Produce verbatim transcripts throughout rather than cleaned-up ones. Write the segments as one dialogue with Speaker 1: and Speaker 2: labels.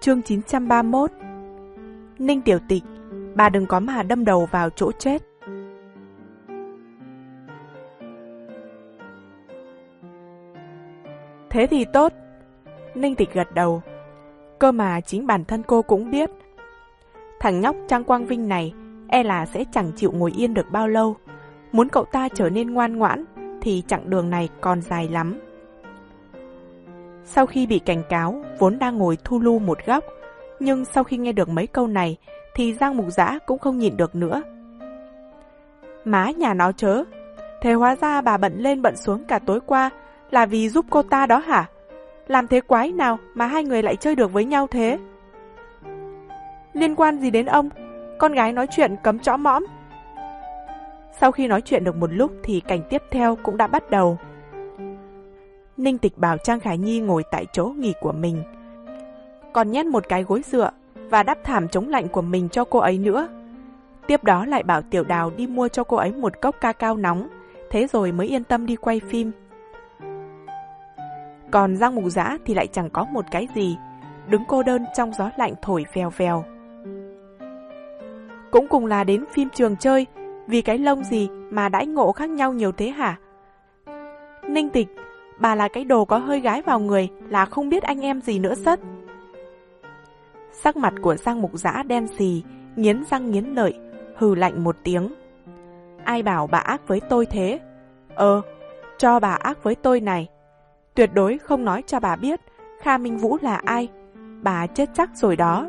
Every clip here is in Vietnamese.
Speaker 1: Chương chín trăm ba mươi mốt. Ninh Tiểu Tịch, bà đừng có mà đâm đầu vào chỗ chết. Thế thì tốt. Ninh Tịch gật đầu. Cơ mà chính bản thân cô cũng biết, thằng nhóc Trang Quang Vinh này e là sẽ chẳng chịu ngồi yên được bao lâu. Muốn cậu ta trở nên ngoan ngoãn thì chặng đường này còn dài lắm. Sau khi bị cảnh cáo, vốn đang ngồi thu lu một góc, nhưng sau khi nghe được mấy câu này thì Giang Mục Dã cũng không nhịn được nữa. Má nhà nó chớ, thế hóa ra bà bận lên bận xuống cả tối qua là vì giúp cô ta đó hả? Làm thế quái nào mà hai người lại chơi được với nhau thế? Liên quan gì đến ông? Con gái nói chuyện cấm chõ mõm. Sau khi nói chuyện được một lúc thì cảnh tiếp theo cũng đã bắt đầu. Ninh Tịch bảo Trang Khải Nhi ngồi tại chỗ nghỉ của mình, còn nhét một cái gối dựa và đắp thảm chống lạnh của mình cho cô ấy nữa. Tiếp đó lại bảo Tiểu Đào đi mua cho cô ấy một cốc ca cao nóng, thế rồi mới yên tâm đi quay phim. Còn Giang Mục Dã thì lại chẳng có một cái gì, đứng cô đơn trong gió lạnh thổi vèo vèo. Cũng cùng là đến phim trường chơi, vì cái lông gì mà đãi ngộ khác nhau nhiều thế hả? Ninh Tịch, bà là cái đồ có hơi gái vào người là không biết anh em gì nữa sất. Sắc mặt của Giang Mục Dã đen xì, nghiến răng nghiến lợi, hừ lạnh một tiếng. Ai bảo bà ác với tôi thế? Ờ, cho bà ác với tôi này. Tuyệt đối không nói cho bà biết Kha Minh Vũ là ai. Bà chết chắc rồi đó.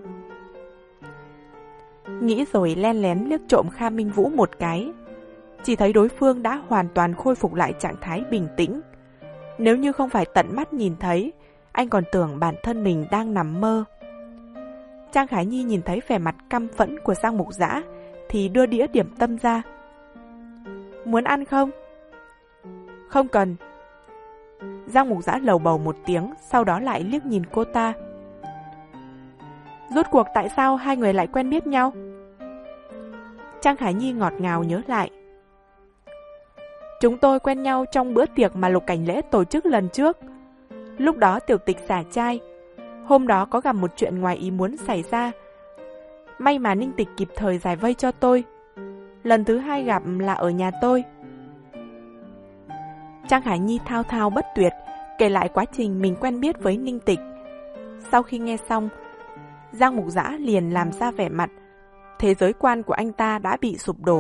Speaker 1: Nghĩ rồi len lén liếc trộm Kha Minh Vũ một cái. Chỉ thấy đối phương đã hoàn toàn khôi phục lại trạng thái bình tĩnh. Nếu như không phải tận mắt nhìn thấy, anh còn tưởng bản thân mình đang nằm mơ. Trang Khải Nhi nhìn thấy vẻ mặt căm phẫn của Giang Mục Dã thì đưa đĩa điểm tâm ra. Muốn ăn không? Không cần. Giang Mục Dã lầu bầu một tiếng, sau đó lại liếc nhìn cô ta. Rốt cuộc tại sao hai người lại quen biết nhau? Trang Khải Nhi ngọt ngào nhớ lại. Chúng tôi quen nhau trong bữa tiệc mà Lục Cảnh Lễ tổ chức lần trước. Lúc đó Tiểu Tịch xả trai. Hôm đó có gặp một chuyện ngoài ý muốn xảy ra. May mà Ninh Tịch kịp thời giải vây cho tôi. Lần thứ hai gặp là ở nhà tôi. Trang Khải Nhi thao thao bất tuyệt, kể lại quá trình mình quen biết với Ninh Tịch. Sau khi nghe xong, Giang Mục Dã liền làm ra vẻ mặt thế giới quan của anh ta đã bị sụp đổ.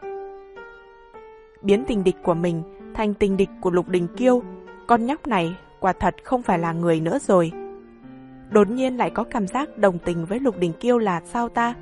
Speaker 1: Biến tình địch của mình thành tình địch của Lục Đình Kiêu, con nhóc này quả thật không phải là người nữa rồi. Đột nhiên lại có cảm giác đồng tình với Lục Đình Kiêu là sao ta?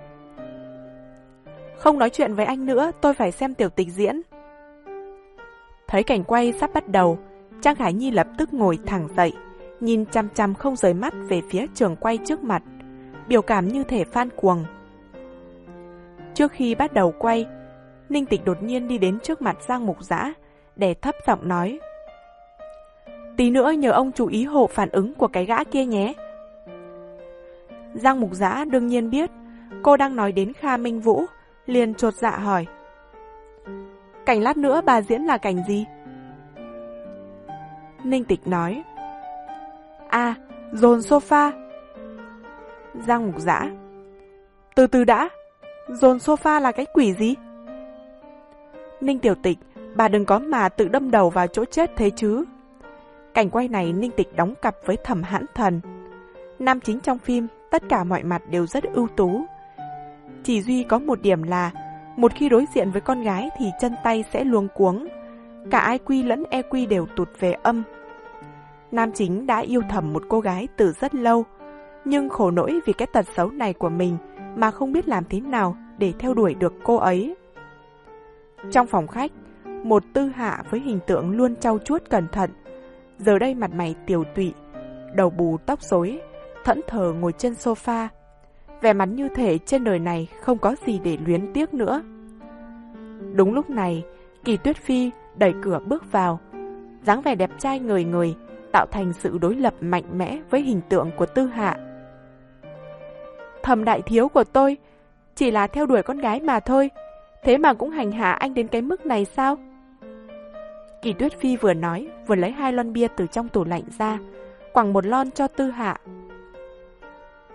Speaker 1: Không nói chuyện với anh nữa, tôi phải xem Tiểu Tịch diễn. Thấy cảnh quay sắp bắt đầu, Trang Khải Nhi lập tức ngồi thẳng dậy, nhìn chăm chăm không rời mắt về phía trường quay trước mặt, biểu cảm như thể fan cuồng. Trước khi bắt đầu quay, Ninh Tịch đột nhiên đi đến trước mặt Giang Mục Dã, để thấp giọng nói. Tí nữa nhờ ông chú ý hộ phản ứng của cái gã kia nhé. Giang Mục Dã đương nhiên biết cô đang nói đến Kha Minh Vũ, liền chột dạ hỏi. Cảnh lát nữa bà diễn là cảnh gì? Ninh Tịch nói. À, dồn sofa. Giang Mục Dã. Từ từ đã, dồn sofa là cái quỷ gì? Ninh Tiểu Tịch, bà đừng có mà tự đâm đầu vào chỗ chết thế chứ. Cảnh quay này Ninh Tịch đóng cặp với Thẩm Hãn Thần. Nam chính trong phim tất cả mọi mặt đều rất ưu tú. Chỉ duy có một điểm là một khi đối diện với con gái thì chân tay sẽ luống cuống. Cả i kiu lẫn e kiu đều tụt về âm. Nam chính đã yêu thầm một cô gái từ rất lâu, nhưng khổ nỗi vì cái tật xấu này của mình mà không biết làm thế nào để theo đuổi được cô ấy. Trong phòng khách, một Tư Hạ với hình tượng luôn trau chuốt cẩn thận, giờ đây mặt mày tiều tụy, đầu bù tóc rối, thẫn thờ ngồi trên sofa, vẻ mặt như thể trên đời này không có gì để luyến tiếc nữa. Đúng lúc này, Kỳ Tuyết Phi đẩy cửa bước vào, dáng vẻ đẹp trai ngời ngời, tạo thành sự đối lập mạnh mẽ với hình tượng của Tư Hạ. Thẩm đại thiếu của tôi chỉ là theo đuổi con gái mà thôi, thế mà cũng hành hạ anh đến cái mức này sao? Kỳ Tuyết Phi vừa nói, vừa lấy hai lon bia từ trong tủ lạnh ra, quẳng một lon cho Tư Hạ.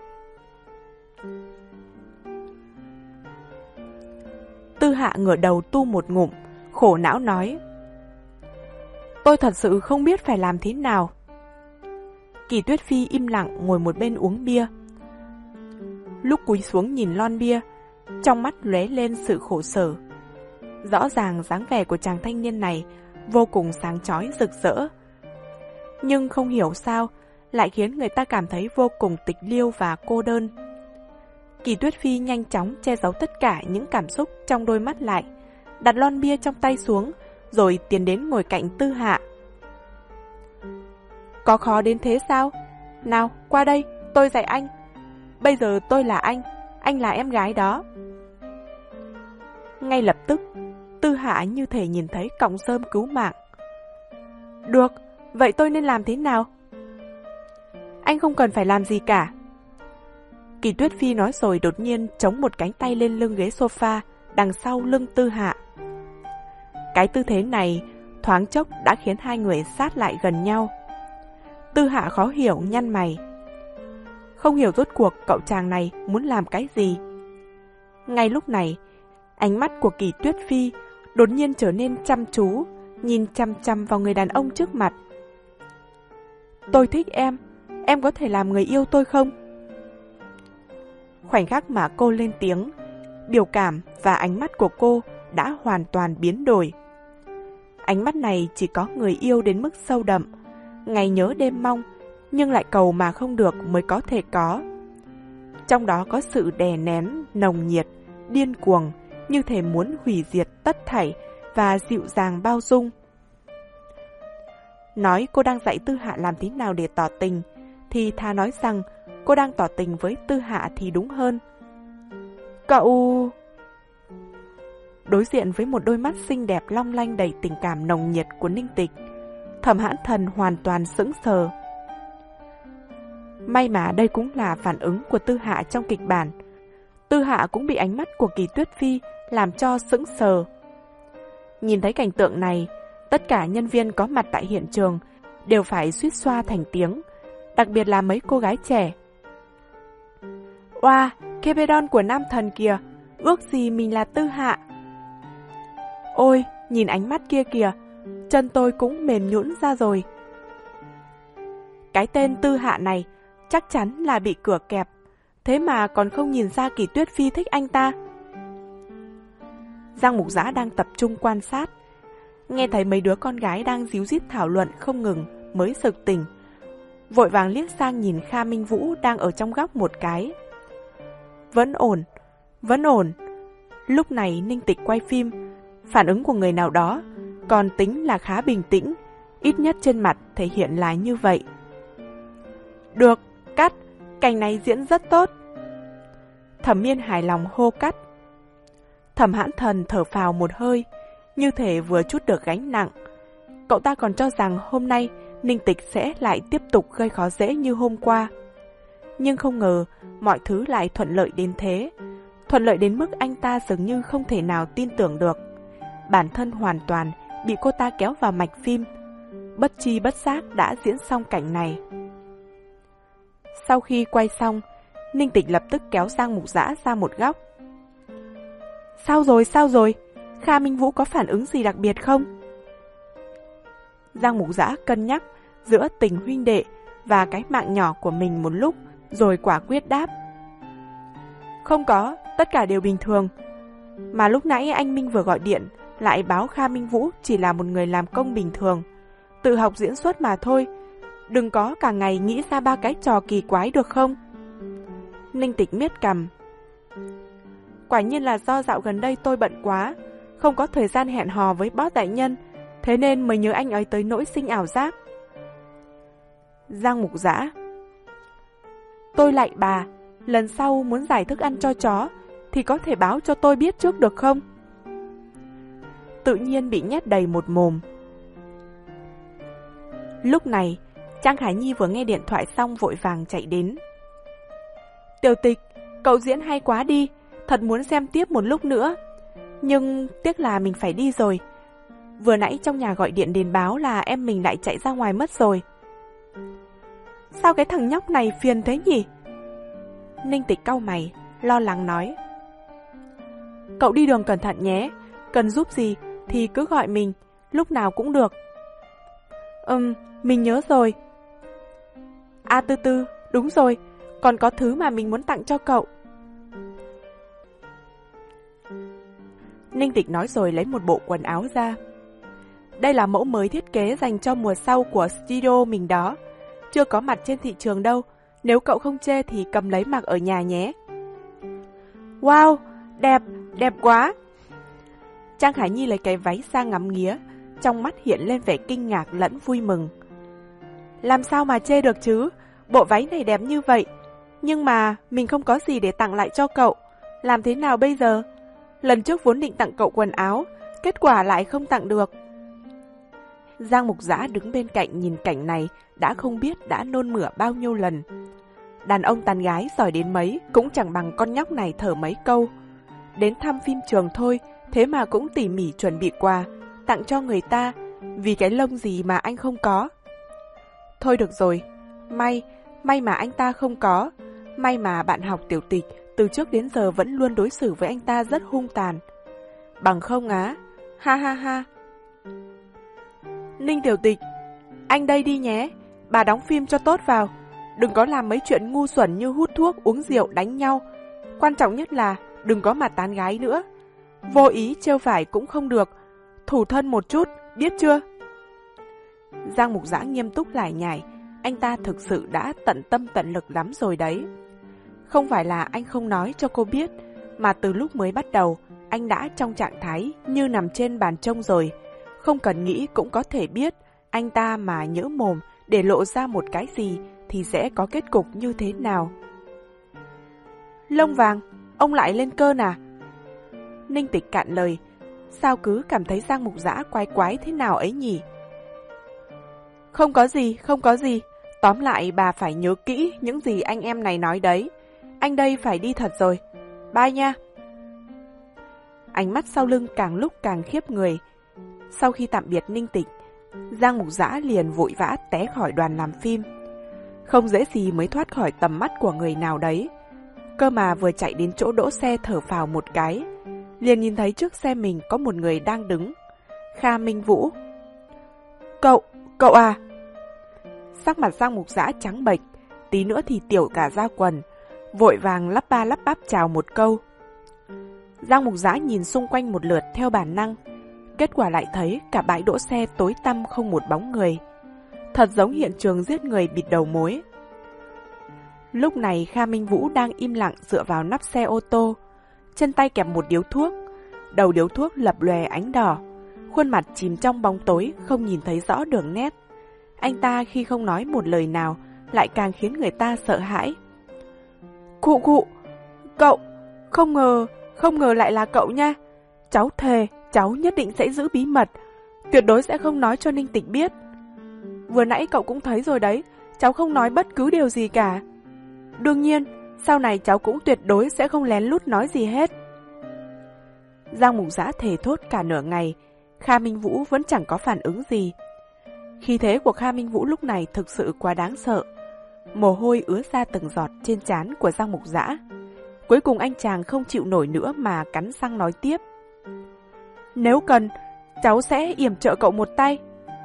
Speaker 1: Tư Hạ ngửa đầu tu một ngụm, khổ não nói: Tôi thật sự không biết phải làm thế nào. Kỳ Tuyết Phi im lặng ngồi một bên uống bia. Lúc cúi xuống nhìn lon bia, trong mắt lóe lên sự khổ sở. Rõ ràng dáng vẻ của chàng thanh niên này vô cùng sáng chói rực rỡ, nhưng không hiểu sao lại khiến người ta cảm thấy vô cùng tịch liêu và cô đơn. Kỳ Tuyết Phi nhanh chóng che giấu tất cả những cảm xúc trong đôi mắt lại, đặt lon bia trong tay xuống, rồi tiến đến ngồi cạnh Tư Hạ. Có khó đến thế sao? Nào, qua đây, tôi dạy anh. Bây giờ tôi là anh, anh là em gái đó. Ngay lập tức, Tư Hạ như thể nhìn thấy cọng rơm cứu mạng. Được, vậy tôi nên làm thế nào? Anh không cần phải làm gì cả. Kỳ Tuyết Phi nói rồi đột nhiên chống một cánh tay lên lưng ghế sofa đằng sau lưng Tư Hạ. Cái tư thế này thoáng chốc đã khiến hai người sát lại gần nhau. Tư Hạ khó hiểu nhăn mày, không hiểu rốt cuộc cậu chàng này muốn làm cái gì. Ngay lúc này, ánh mắt của Kỳ Tuyết Phi đột nhiên trở nên chăm chú, nhìn chăm chăm vào người đàn ông trước mặt. Tôi thích em, em có thể làm người yêu tôi không? Khoảnh khắc mà cô lên tiếng, biểu cảm và ánh mắt của cô đã hoàn toàn biến đổi. Ánh mắt này chỉ có người yêu đến mức sâu đậm, ngày nhớ đêm mong, nhưng lại cầu mà không được mới có thể có. Trong đó có sự đè nén, nồng nhiệt, điên cuồng, như thể muốn hủy diệt tất thảy và dịu dàng bao dung. Nói cô đang dạy Tư Hạ làm thế nào để tỏ tình, thì thà nói rằng cô đang tỏ tình với Tư Hạ thì đúng hơn. Cậu... Đối diện với một đôi mắt xinh đẹp long lanh đầy tình cảm nồng nhiệt của Ninh Tịch, Thẩm Hãn Thần hoàn toàn sững sờ. May mà đây cũng là phản ứng của Tư Hạ trong kịch bản. Tư Hạ cũng bị ánh mắt của Kỳ Tuyết Phi làm cho sững sờ. Nhìn thấy cảnh tượng này, tất cả nhân viên có mặt tại hiện trường đều phải suýt xoa thành tiếng, đặc biệt là mấy cô gái trẻ. Oa, Kebedon của nam thần kìa, ước gì mình là Tư Hạ. Ôi, nhìn ánh mắt kia kìa, chân tôi cũng mềm nhũn ra rồi. Cái tên Tư Hạ này chắc chắn là bị cửa kẹp, thế mà còn không nhìn ra Kỳ Tuyết Phi thích anh ta. Giang Mục Giã đang tập trung quan sát, nghe thấy mấy đứa con gái đang díu dít thảo luận không ngừng mới sực tỉnh, vội vàng liếc sang nhìn Kha Minh Vũ đang ở trong góc một cái. Vẫn ổn, vẫn ổn. Lúc này Ninh Tịch quay phim, phản ứng của người nào đó còn tính là khá bình tĩnh, ít nhất trên mặt thể hiện là như vậy. Được, cắt, cảnh này diễn rất tốt. Thẩm Miên hài lòng hô cắt. Thẩm Hãn Thần thở phào một hơi, như thể vừa trút được gánh nặng. Cậu ta còn cho rằng hôm nay Ninh Tịch sẽ lại tiếp tục gây khó dễ như hôm qua. Nhưng không ngờ mọi thứ lại thuận lợi đến thế, thuận lợi đến mức anh ta dường như không thể nào tin tưởng được. Bản thân hoàn toàn bị cô ta kéo vào mạch phim, bất tri bất giác đã diễn xong cảnh này. Sau khi quay xong, Ninh Tịch lập tức kéo Giang Mục Giã ra một góc. Sao rồi, sao rồi? Kha Minh Vũ có phản ứng gì đặc biệt không? Giang Mục Giã cân nhắc giữa tình huynh đệ và cái mạng nhỏ của mình một lúc, rồi quả quyết đáp. Không có, tất cả đều bình thường. Mà lúc nãy anh Minh vừa gọi điện, lại báo Kha Minh Vũ chỉ là một người làm công bình thường, tự học diễn xuất mà thôi. Đừng có cả ngày nghĩ ra ba cái trò kỳ quái được không? Ninh Tịch miết cằm. Quả nhiên là do dạo gần đây tôi bận quá, không có thời gian hẹn hò với boss đại nhân, thế nên mới nhớ anh ấy tới nỗi sinh ảo giác. Giang Mục Giã. Tôi lạy bà, lần sau muốn giải thức ăn cho chó thì có thể báo cho tôi biết trước được không? Tự nhiên bị nhét đầy một mồm. Lúc này, Trang Khải Nhi vừa nghe điện thoại xong vội vàng chạy đến. Tiểu Tịch, cậu diễn hay quá đi, thật muốn xem tiếp một lúc nữa. Nhưng tiếc là mình phải đi rồi. Vừa nãy trong nhà gọi điện đến báo là em mình lại chạy ra ngoài mất rồi. Sao cái thằng nhóc này phiền thế nhỉ? Ninh Tịch cau mày, lo lắng nói. Cậu đi đường cẩn thận nhé, cần giúp gì thì cứ gọi mình, lúc nào cũng được. Ừm, mình nhớ rồi. À Tư Tư, đúng rồi, còn có thứ mà mình muốn tặng cho cậu. Ninh Tịch nói rồi lấy một bộ quần áo ra. Đây là mẫu mới thiết kế dành cho mùa sau của studio mình đó. Chưa có mặt trên thị trường đâu, nếu cậu không chê thì cầm lấy mặc ở nhà nhé. Wow, đẹp, đẹp quá. Trang Hải Nhi lấy cái váy ra ngắm nghía, trong mắt hiện lên vẻ kinh ngạc lẫn vui mừng. Làm sao mà chê được chứ, bộ váy này đẹp như vậy. Nhưng mà mình không có gì để tặng lại cho cậu, làm thế nào bây giờ? Lần trước vốn định tặng cậu quần áo, kết quả lại không tặng được. Giang Mục Dã đứng bên cạnh nhìn cảnh này đã không biết đã nôn mửa bao nhiêu lần. Đàn ông tán gái giỏi đến mấy cũng chẳng bằng con nhóc này thở mấy câu. Đến thăm phim trường thôi, thế mà cũng tỉ mỉ chuẩn bị quà, tặng cho người ta, vì cái lông gì mà anh không có. Thôi được rồi, may, may mà anh ta không có, may mà bạn học Tiểu Tịch từ trước đến giờ vẫn luôn đối xử với anh ta rất hung tàn. Bằng không á, ha ha ha. Ninh Tiểu Tịch, anh đây đi nhé, bà đóng phim cho tốt vào, đừng có làm mấy chuyện ngu xuẩn như hút thuốc, uống rượu, đánh nhau. Quan trọng nhất là đừng có mà tán gái nữa. Vô ý trêu phải cũng không được, thủ thân một chút, biết chưa? Giang Mục Dã nghiêm túc lải nhải, anh ta thực sự đã tận tâm tận lực lắm rồi đấy. Không phải là anh không nói cho cô biết, mà từ lúc mới bắt đầu, anh đã trong trạng thái như nằm trên bàn trông rồi. Không cần nghĩ cũng có thể biết, anh ta mà nhỡ mồm để lộ ra một cái gì thì sẽ có kết cục như thế nào. Lông vàng, ông lại lên cơn à? Ninh Tịch cạn lời, sao cứ cảm thấy Giang Mục Dã quái quái thế nào ấy nhỉ? Không có gì, không có gì. Tóm lại bà phải nhớ kỹ những gì anh em này nói đấy. Anh đây phải đi thật rồi. Bye nha. Ánh mắt sau lưng càng lúc càng khiếp người. Sau khi tạm biệt Ninh Tịch, Giang Mục Dã liền vội vã té khỏi đoàn làm phim. Không dễ gì mới thoát khỏi tầm mắt của người nào đấy. Cơ mà vừa chạy đến chỗ đỗ xe thở phào một cái, liền nhìn thấy trước xe mình có một người đang đứng. Kha Minh Vũ. Cậu, cậu à? Sắc mặt Giang Mục Dã trắng bệch, tí nữa thì tiểu cả ra quần, vội vàng lắp ba lắp bắp chào một câu. Giang Mục Dã nhìn xung quanh một lượt theo bản năng, kết quả lại thấy cả bãi đỗ xe tối tăm không một bóng người. Thật giống hiện trường giết người bịt đầu mối. Lúc này Kha Minh Vũ đang im lặng dựa vào nắp xe ô tô, chân tay kẹp một điếu thuốc, đầu điếu thuốc lập lòe ánh đỏ, khuôn mặt chìm trong bóng tối không nhìn thấy rõ đường nét. Anh ta khi không nói một lời nào lại càng khiến người ta sợ hãi. Cụ cụ, cậu, không ngờ, không ngờ lại là cậu nha. Cháu thề, cháu nhất định sẽ giữ bí mật, tuyệt đối sẽ không nói cho Ninh Tịch biết. Vừa nãy cậu cũng thấy rồi đấy, cháu không nói bất cứ điều gì cả. Đương nhiên, sau này cháu cũng tuyệt đối sẽ không lén lút nói gì hết. Giang Mục Dã thề thốt cả nửa ngày, Kha Minh Vũ vẫn chẳng có phản ứng gì. Khí thế của Kha Minh Vũ lúc này thực sự quá đáng sợ. Mồ hôi ứa ra từng giọt trên trán của Giang Mục Dã. Cuối cùng anh chàng không chịu nổi nữa mà cắn răng nói tiếp. Nếu cần, cháu sẽ yểm trợ cậu một tay.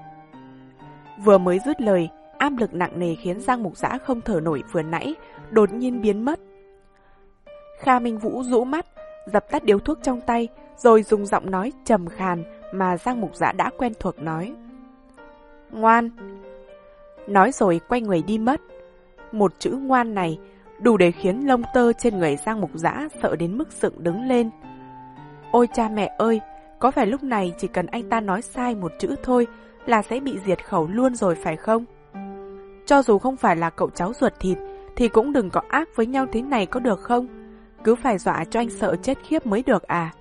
Speaker 1: Vừa mới dứt lời, áp lực nặng nề khiến Giang Mục Dã không thở nổi vừa nãy đột nhiên biến mất. Kha Minh Vũ rũ mắt, dập tắt điếu thuốc trong tay, rồi dùng giọng nói trầm khàn mà Giang Mục Dã đã quen thuộc nói. Ngoan. Nói rồi quay người đi mất. Một chữ ngoan này đủ để khiến lông tơ trên người Giang Mục Dã sợ đến mức dựng đứng lên. Ôi cha mẹ ơi, có phải lúc này chỉ cần anh ta nói sai một chữ thôi là sẽ bị diệt khẩu luôn rồi phải không? Cho dù không phải là cậu cháu ruột thịt thì cũng đừng có ác với nhau thế này có được không? Cứ phải dọa cho anh sợ chết khiếp mới được à?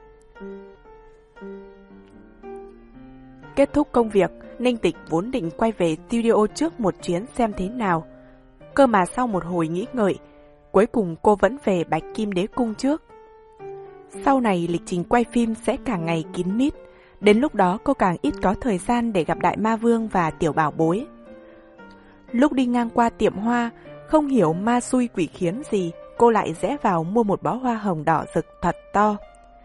Speaker 1: Kết thúc công việc, Ninh Tịch vốn định quay về studio trước một chuyến xem thế nào. Cơ mà sau một hồi nghĩ ngợi, cuối cùng cô vẫn về Bạch Kim Đế Cung trước. Sau này lịch trình quay phim sẽ càng ngày kín mít, đến lúc đó cô càng ít có thời gian để gặp Đại Ma Vương và Tiểu Bảo Bối. Lúc đi ngang qua tiệm hoa, không hiểu ma xui quỷ khiến gì, cô lại rẽ vào mua một bó hoa hồng đỏ rực thật to.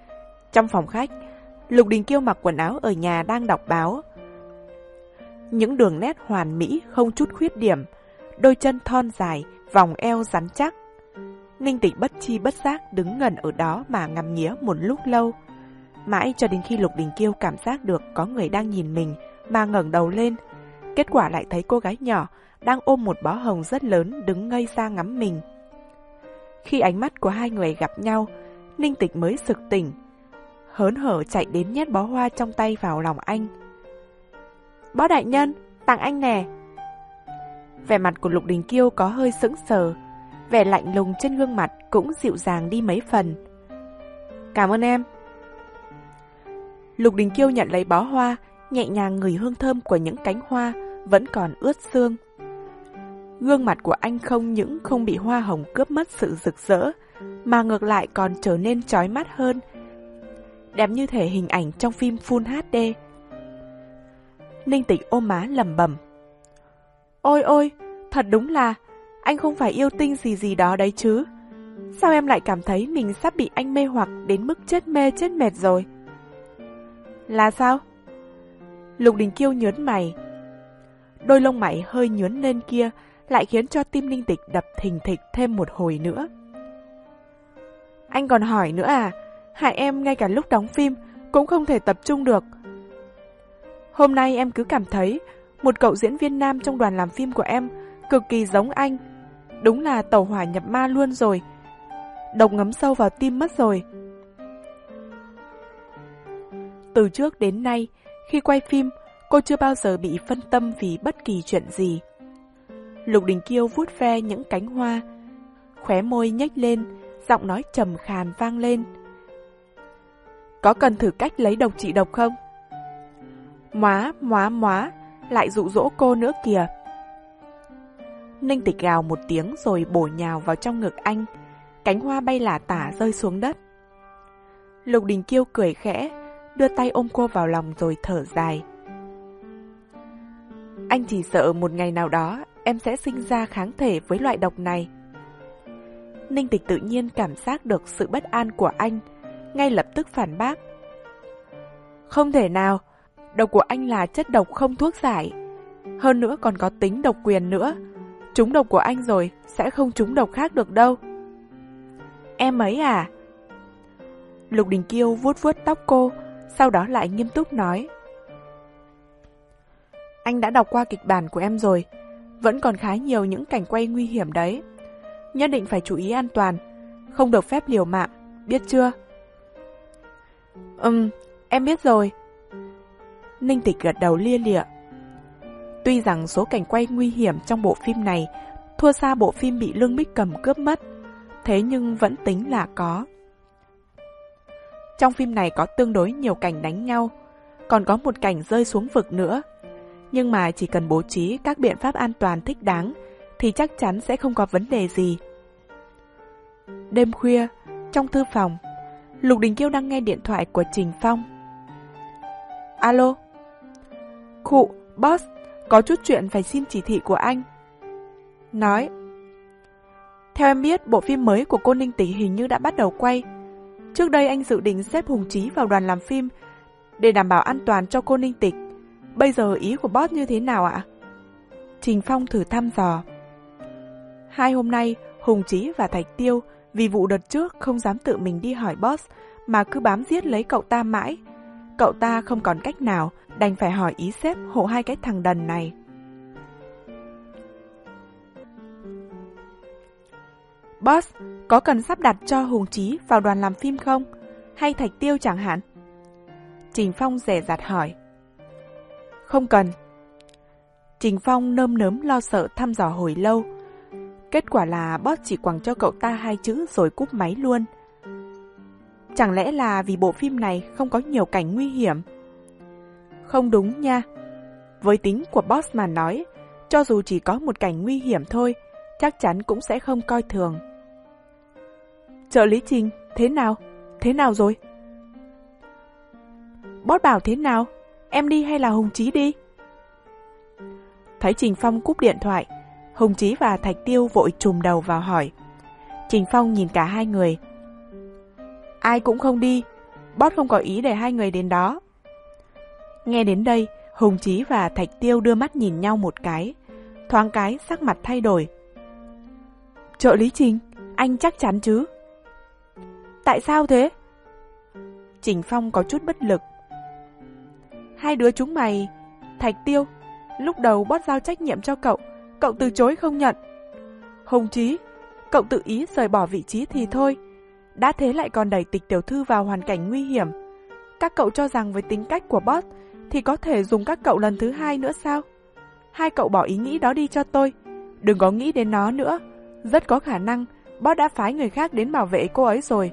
Speaker 1: Trong phòng khách, Lục Đình Kiêu mặc quần áo ở nhà đang đọc báo. Những đường nét hoàn mỹ không chút khuyết điểm, đôi chân thon dài, vòng eo rắn chắc. Ninh Tịch bất chi bất giác đứng ngẩn ở đó mà ngắm nghía một lúc lâu. Mãi cho đến khi Lục Đình Kiêu cảm giác được có người đang nhìn mình mà ngẩng đầu lên. Kết quả lại thấy cô gái nhỏ đang ôm một bó hồng rất lớn đứng ngây ra ngắm mình. Khi ánh mắt của hai người gặp nhau, Ninh Tịch mới sực tỉnh. Hớn hở chạy đến nhét bó hoa trong tay vào lòng anh. Bó đại nhân, tặng anh nè. Vẻ mặt của Lục Đình Kiêu có hơi sững sờ, vẻ lạnh lùng trên gương mặt cũng dịu dàng đi mấy phần. Cảm ơn em. Lục Đình Kiêu nhận lấy bó hoa, nhẹ nhàng ngửi hương thơm của những cánh hoa vẫn còn ướt sương. Gương mặt của anh không những không bị hoa hồng cướp mất sự rực rỡ, mà ngược lại còn trở nên chói mắt hơn, đẹp như thể hình ảnh trong phim Full hát đê. Ninh Tịch ôm má lẩm bẩm. Ôi ôi, thật đúng là, anh không phải yêu tinh gì gì đó đấy chứ. Sao em lại cảm thấy mình sắp bị anh mê hoặc đến mức chết mê chết mệt rồi? Là sao? Lục Đình Kiêu nhớn mày. Đôi lông mày hơi nhướn lên kia lại khiến cho tim Ninh Tịch đập thình thịch thêm một hồi nữa. Anh còn hỏi nữa à? Hại em ngay cả lúc đóng phim cũng không thể tập trung được. Hôm nay em cứ cảm thấy một cậu diễn viên nam trong đoàn làm phim của em cực kỳ giống anh. Đúng là tẩu hỏa nhập ma luôn rồi. Độc ngấm sâu vào tim mất rồi. Từ trước đến nay, khi quay phim, cô chưa bao giờ bị phân tâm vì bất kỳ chuyện gì. Lục Đình Kiêu vuốt ve những cánh hoa, khóe môi nhếch lên, giọng nói trầm khàn vang lên. Có cần thử cách lấy độc trị độc không? Móa, móa, móa, lại dụ dỗ cô nữa kìa. Ninh Tịch gào một tiếng rồi bổ nhào vào trong ngực anh. Cánh hoa bay lả tả rơi xuống đất. Lục Đình Kiêu cười khẽ, đưa tay ôm cô vào lòng rồi thở dài. Anh chỉ sợ một ngày nào đó em sẽ sinh ra kháng thể với loại độc này. Ninh Tịch tự nhiên cảm giác được sự bất an của anh, ngay lập tức phản bác. Không thể nào, độc của anh là chất độc không thuốc giải. Hơn nữa còn có tính độc quyền nữa. Trúng độc của anh rồi, sẽ không trúng độc khác được đâu. Em ấy à? Lục Đình Kiêu vuốt vuốt tóc cô, sau đó lại nghiêm túc nói. Anh đã đọc qua kịch bản của em rồi, vẫn còn khá nhiều những cảnh quay nguy hiểm đấy. Nhất định phải chú ý an toàn, không được phép liều mạng, biết chưa? Ừm, em biết rồi. Ninh Tịch gật đầu lia lịa. Tuy rằng số cảnh quay nguy hiểm trong bộ phim này thua xa bộ phim bị Lương Bích Cầm cướp mất, thế nhưng vẫn tính là có. Trong phim này có tương đối nhiều cảnh đánh nhau, còn có một cảnh rơi xuống vực nữa. Nhưng mà chỉ cần bố trí các biện pháp an toàn thích đáng thì chắc chắn sẽ không có vấn đề gì. Đêm khuya, trong thư phòng, Lục Đình Kiêu đang nghe điện thoại của Trình Phong. Alo? Khụ, boss, có chút chuyện phải xin chỉ thị của anh. Nói. Theo em biết, bộ phim mới của cô Ninh Tịch hình như đã bắt đầu quay. Trước đây anh dự định xếp Hùng Chí vào đoàn làm phim để đảm bảo an toàn cho cô Ninh Tịch. Bây giờ ý của boss như thế nào ạ? Trình Phong thử thăm dò. Hai hôm nay, Hùng Chí và Thạch Tiêu vì vụ đợt trước không dám tự mình đi hỏi boss mà cứ bám giết lấy cậu ta mãi. Cậu ta không còn cách nào, đành phải hỏi ý sếp hộ hai cái thằng đần này. Boss, có cần sắp đặt cho Hùng Chí vào đoàn làm phim không? Hay Thạch Tiêu chẳng hạn? Trình Phong dè dặt hỏi. Không cần. Trình Phong nơm nớm lo sợ thăm dò hồi lâu. Kết quả là boss chỉ quẳng cho cậu ta hai chữ rồi cúp máy luôn. Chẳng lẽ là vì bộ phim này không có nhiều cảnh nguy hiểm? Không đúng nha. Với tính của boss mà nói, cho dù chỉ có một cảnh nguy hiểm thôi, chắc chắn cũng sẽ không coi thường. Trợ lý Trình, thế nào? Thế nào rồi? Boss bảo thế nào? Em đi hay là Hùng Chí đi? Thấy Trình Phong cúp điện thoại, Hùng Chí và Thạch Tiêu vội trùm đầu vào hỏi. Trình Phong nhìn cả hai người. Ai cũng không đi, Boss không có ý để hai người đến đó. Nghe đến đây, Hùng Chí và Thạch Tiêu đưa mắt nhìn nhau một cái, thoáng cái sắc mặt thay đổi. Trợ lý Trình, anh chắc chắn chứ? Tại sao thế? Trình Phong có chút bất lực. Hai đứa chúng mày, Thạch Tiêu, lúc đầu boss giao trách nhiệm cho cậu, cậu từ chối không nhận. Hùng Chí, cậu tự ý rời bỏ vị trí thì thôi, đã thế lại còn đẩy Tịch tiểu thư vào hoàn cảnh nguy hiểm. Các cậu cho rằng với tính cách của boss thì có thể dùng các cậu lần thứ hai nữa sao? Hai cậu bỏ ý nghĩ đó đi cho tôi, đừng có nghĩ đến nó nữa. Rất có khả năng boss đã phái người khác đến bảo vệ cô ấy rồi.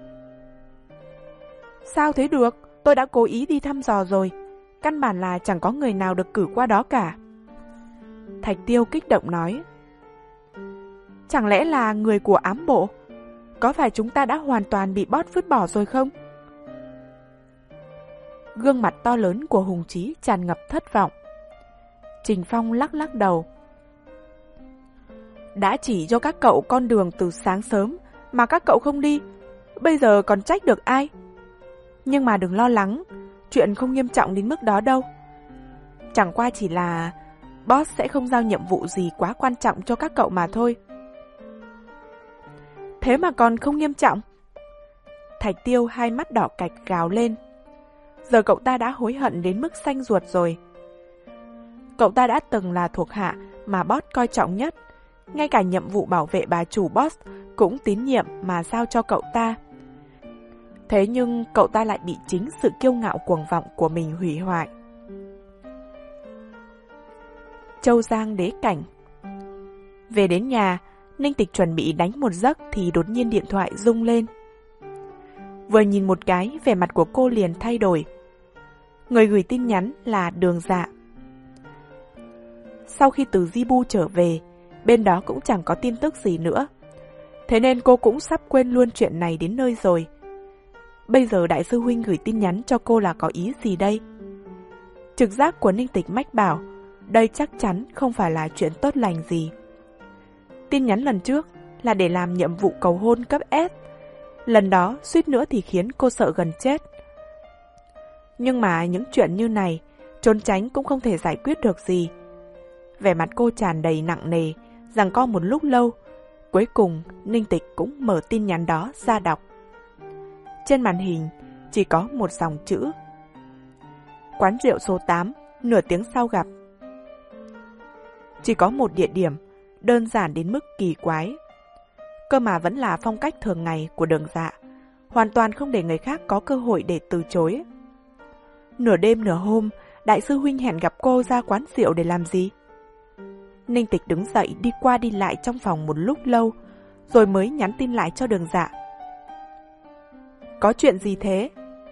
Speaker 1: Sao thế được? Tôi đã cố ý đi thăm dò rồi. Căn bản là chẳng có người nào được cử qua đó cả. Thạch Tiêu kích động nói. Chẳng lẽ là người của ám bộ? Có phải chúng ta đã hoàn toàn bị boss vứt bỏ rồi không? Gương mặt to lớn của Hùng Chí tràn ngập thất vọng. Trình Phong lắc lắc đầu. Đã chỉ cho các cậu con đường từ sáng sớm mà các cậu không đi, bây giờ còn trách được ai? Nhưng mà đừng lo lắng, chuyện không nghiêm trọng đến mức đó đâu. Chẳng qua chỉ là boss sẽ không giao nhiệm vụ gì quá quan trọng cho các cậu mà thôi. Thế mà còn không nghiêm trọng? Thạch Tiêu hai mắt đỏ cạch gào lên. Giờ cậu ta đã hối hận đến mức xanh ruột rồi. Cậu ta đã từng là thuộc hạ mà boss coi trọng nhất. Ngay cả nhiệm vụ bảo vệ bà chủ boss cũng tín nhiệm mà giao cho cậu ta. Thế nhưng cậu ta lại bị chính sự kiêu ngạo cuồng vọng của mình hủy hoại. Châu Giang đế cảnh. Về đến nhà, Ninh Tịch chuẩn bị đánh một giấc thì đột nhiên điện thoại rung lên. Vừa nhìn một cái, vẻ mặt của cô liền thay đổi. Người gửi tin nhắn là Đường Dạ. Sau khi từ Jibu trở về, bên đó cũng chẳng có tin tức gì nữa. Thế nên cô cũng sắp quên luôn chuyện này đến nơi rồi. Bây giờ đại sư huynh gửi tin nhắn cho cô là có ý gì đây? Trực giác của Ninh Tịch mách bảo, đây chắc chắn không phải là chuyện tốt lành gì. Tin nhắn lần trước là để làm nhiệm vụ cầu hôn cấp S. Lần đó suýt nữa thì khiến cô sợ gần chết. Nhưng mà những chuyện như này, trốn tránh cũng không thể giải quyết được gì. Vẻ mặt cô tràn đầy nặng nề, giằng co một lúc lâu. Cuối cùng, Ninh Tịch cũng mở tin nhắn đó ra đọc. Trên màn hình chỉ có một dòng chữ. Quán rượu số tám, nửa tiếng sau gặp. Chỉ có một địa điểm, đơn giản đến mức kỳ quái. Cơ mà vẫn là phong cách thường ngày của Đường Dạ, hoàn toàn không để người khác có cơ hội để từ chối. Nửa đêm nửa hôm, đại sư huynh hẹn gặp cô ra quán rượu để làm gì? Ninh Tịch đứng dậy đi qua đi lại trong phòng một lúc lâu, rồi mới nhắn tin lại cho Đường Dạ. Có chuyện gì thế?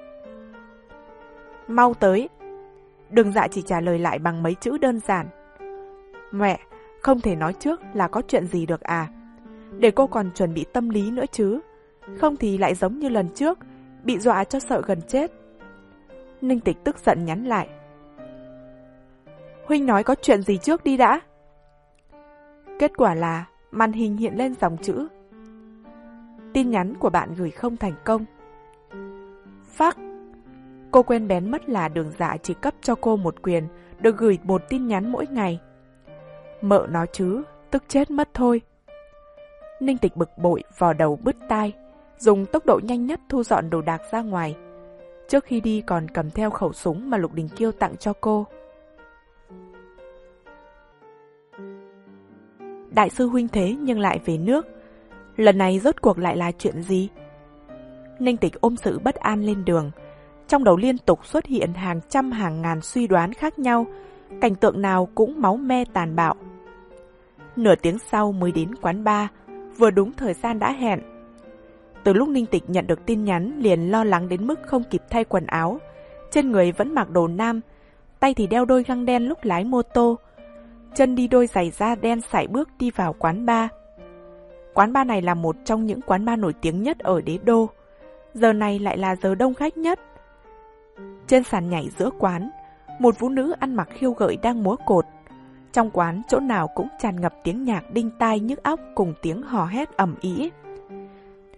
Speaker 1: Mau tới. Đường Dạ chỉ trả lời lại bằng mấy chữ đơn giản. Mẹ, không thể nói trước là có chuyện gì được à? Để cô còn chuẩn bị tâm lý nữa chứ. Không thì lại giống như lần trước, bị dọa cho sợ gần chết. Ninh Tịch tức giận nhắn lại. Huynh nói có chuyện gì trước đi đã. Kết quả là màn hình hiện lên dòng chữ. Tin nhắn của bạn gửi không thành công. Phắc. Cô quên bén mất là Đường Dạ chỉ cấp cho cô một quyền được gửi một tin nhắn mỗi ngày. Mợ nó chứ, tức chết mất thôi. Ninh Tịch bực bội vò đầu bứt tai, dùng tốc độ nhanh nhất thu dọn đồ đạc ra ngoài. Trước khi đi còn cầm theo khẩu súng mà Lục Đình Kiêu tặng cho cô. Đại sư huynh thế nhưng lại về nước. Lần này rốt cuộc lại là chuyện gì? Ninh Tịch ôm sự bất an lên đường. Trong đầu liên tục xuất hiện hàng trăm hàng ngàn suy đoán khác nhau. Cảnh tượng nào cũng máu me tàn bạo. Nửa tiếng sau mới đến quán bar, vừa đúng thời gian đã hẹn. Từ lúc Ninh Tịch nhận được tin nhắn liền lo lắng đến mức không kịp thay quần áo. Trên người vẫn mặc đồ nam, tay thì đeo đôi găng đen lúc lái mô tô, chân đi đôi giày da đen sải bước đi vào quán bar. Quán bar này là một trong những quán bar nổi tiếng nhất ở Đế Đô. Giờ này lại là giờ đông khách nhất. Trên sàn nhảy giữa quán, một phụ nữ ăn mặc khiêu gợi đang múa cột. Trong quán chỗ nào cũng tràn ngập tiếng nhạc đinh tai nhức óc cùng tiếng hò hét ầm ĩ.